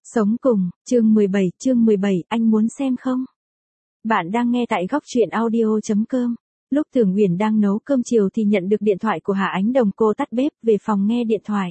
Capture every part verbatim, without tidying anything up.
Sống cùng, chương mười bảy, chương mười bảy, anh muốn xem không? Bạn đang nghe tại góc truyện audio.com. Lúc Tưởng Uyển đang nấu cơm chiều thì nhận được điện thoại của Hạ Ánh Đồng, cô tắt bếp về phòng nghe điện thoại.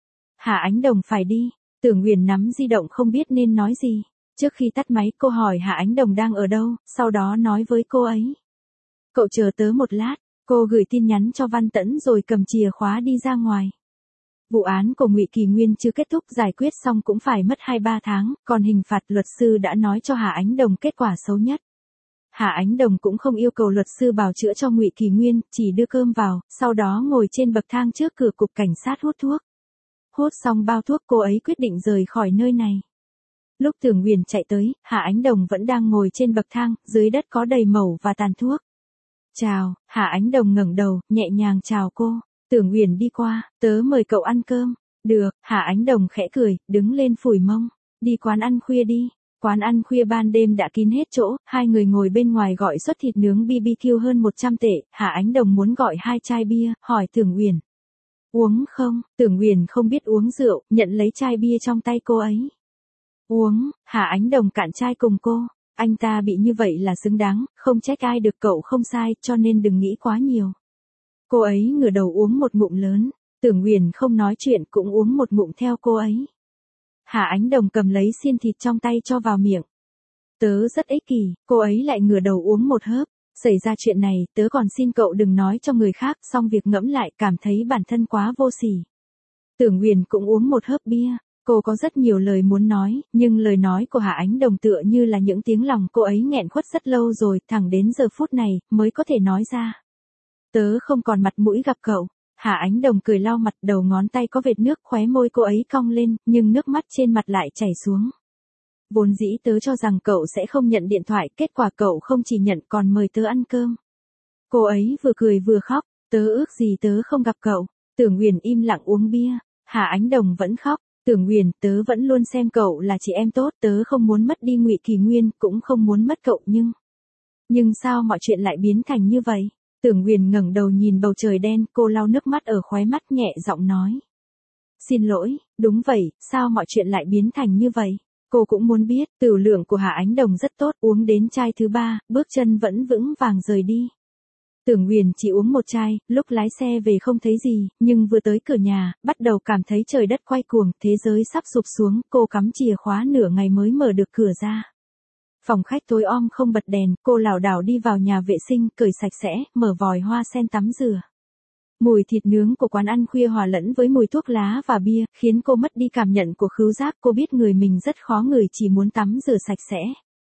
Hạ Ánh Đồng phải đi, Tưởng Uyển nắm di động không biết nên nói gì. Trước khi tắt máy cô hỏi Hạ Ánh Đồng đang ở đâu, sau đó nói với cô ấy. Cậu chờ tớ một lát, cô gửi tin nhắn cho Văn Tẫn rồi cầm chìa khóa đi ra ngoài. Vụ án của Ngụy Kỳ Nguyên chưa kết thúc, giải quyết xong cũng phải mất hai ba tháng, còn hình phạt luật sư đã nói cho Hạ Ánh Đồng kết quả xấu nhất. Hạ Ánh Đồng cũng không yêu cầu luật sư bào chữa cho Ngụy Kỳ Nguyên, chỉ đưa cơm vào, sau đó ngồi trên bậc thang trước cửa cục cảnh sát hút thuốc. Hút xong bao thuốc cô ấy quyết định rời khỏi nơi này. Lúc Tưởng Uyển chạy tới, Hạ Ánh Đồng vẫn đang ngồi trên bậc thang, dưới đất có đầy mẩu và tàn thuốc. Chào, Hạ Ánh Đồng ngẩng đầu, nhẹ nhàng chào cô. Tưởng Uyển đi qua, tớ mời cậu ăn cơm. Được, Hạ Ánh Đồng khẽ cười, đứng lên phủi mông. Đi quán ăn khuya đi. Quán ăn khuya ban đêm đã kín hết chỗ, hai người ngồi bên ngoài gọi suất thịt nướng bê bê kiu hơn một trăm tệ. Hạ Ánh Đồng muốn gọi hai chai bia, hỏi Tưởng Uyển. Uống không? Tưởng Uyển không biết uống rượu, nhận lấy chai bia trong tay cô ấy. Uống, Hạ Ánh Đồng cạn chai cùng cô. Anh ta bị như vậy là xứng đáng, không trách ai được, cậu không sai, cho nên đừng nghĩ quá nhiều. Cô ấy ngửa đầu uống một ngụm lớn, Tưởng Uyển không nói chuyện cũng uống một ngụm theo cô ấy. Hạ Ánh Đồng cầm lấy xiên thịt trong tay cho vào miệng. Tớ rất ích kỷ, cô ấy lại ngửa đầu uống một hớp. Xảy ra chuyện này, tớ còn xin cậu đừng nói cho người khác, xong việc ngẫm lại cảm thấy bản thân quá vô sỉ. Tưởng Uyển cũng uống một hớp bia. Cô có rất nhiều lời muốn nói, nhưng lời nói của Hạ Ánh Đồng tựa như là những tiếng lòng cô ấy nghẹn khuất rất lâu rồi, thẳng đến giờ phút này, mới có thể nói ra. Tớ không còn mặt mũi gặp cậu. Hạ Ánh Đồng cười lau mặt, đầu ngón tay có vệt nước, khóe môi cô ấy cong lên, nhưng nước mắt trên mặt lại chảy xuống. Vốn dĩ tớ cho rằng cậu sẽ không nhận điện thoại, kết quả cậu không chỉ nhận còn mời tớ ăn cơm. Cô ấy vừa cười vừa khóc, tớ ước gì tớ không gặp cậu. Tưởng Uyển im lặng uống bia, Hạ Ánh Đồng vẫn khóc. Tưởng Uyển, tớ vẫn luôn xem cậu là chị em tốt, tớ không muốn mất đi Ngụy Kỳ Nguyên, cũng không muốn mất cậu, nhưng... Nhưng sao mọi chuyện lại biến thành như vậy? Tưởng Uyển ngẩng đầu nhìn bầu trời đen, cô lau nước mắt ở khóe mắt, nhẹ giọng nói. Xin lỗi, đúng vậy, sao mọi chuyện lại biến thành như vậy? Cô cũng muốn biết. Tửu lượng của Hạ Ánh Đồng rất tốt, uống đến chai thứ ba, bước chân vẫn vững vàng rời đi. Tưởng Uyển chỉ uống một chai, lúc lái xe về không thấy gì, nhưng vừa tới cửa nhà, bắt đầu cảm thấy trời đất quay cuồng, thế giới sắp sụp xuống, cô cắm chìa khóa nửa ngày mới mở được cửa ra. Phòng khách tối om không bật đèn, cô lảo đảo đi vào nhà vệ sinh, cởi sạch sẽ, mở vòi hoa sen tắm rửa. Mùi thịt nướng của quán ăn khuya hòa lẫn với mùi thuốc lá và bia, khiến cô mất đi cảm nhận của khứu giác, cô biết người mình rất khó ngửi, chỉ muốn tắm rửa sạch sẽ.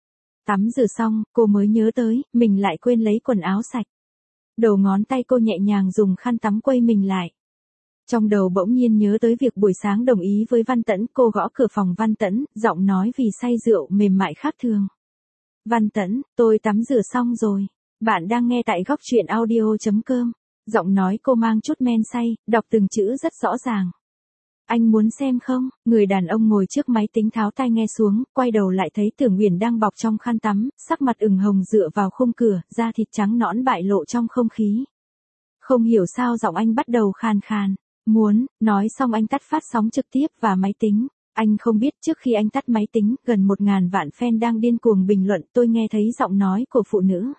Tắm rửa xong, cô mới nhớ tới, mình lại quên lấy quần áo sạch. Đầu ngón tay cô nhẹ nhàng dùng khăn tắm quây mình lại. Trong đầu bỗng nhiên nhớ tới việc buổi sáng đồng ý với Văn Tẫn, cô gõ cửa phòng Văn Tẫn, giọng nói vì say rượu mềm mại khác thường. Văn Tẫn, tôi tắm rửa xong rồi. Bạn đang nghe tại góc truyện audio.com. Giọng nói cô mang chút men say, đọc từng chữ rất rõ ràng. Anh muốn xem không? Người đàn ông ngồi trước máy tính tháo tai nghe xuống, quay đầu lại thấy Tưởng Uyển đang bọc trong khăn tắm, sắc mặt ửng hồng dựa vào khung cửa, da thịt trắng nõn bại lộ trong không khí. Không hiểu sao giọng anh bắt đầu khàn khàn. Muốn, nói xong anh tắt phát sóng trực tiếp và máy tính. Anh không biết trước khi anh tắt máy tính, gần một ngàn vạn fan đang điên cuồng bình luận, tôi nghe thấy giọng nói của phụ nữ.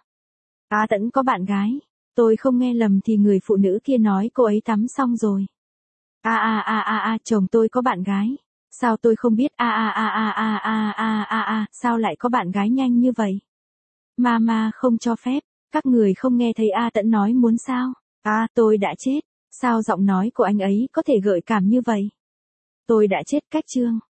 A Tẫn có bạn gái. Tôi không nghe lầm thì người phụ nữ kia nói cô ấy tắm xong rồi. A a a a a, chồng tôi có bạn gái. Sao tôi không biết? A a a a a a a a a, sao lại có bạn gái nhanh như vậy? Mama không cho phép, các người không nghe thấy A Tẫn nói muốn sao? À, tôi đã chết. Sao giọng nói của anh ấy có thể gợi cảm như vậy? Tôi đã chết cách chương.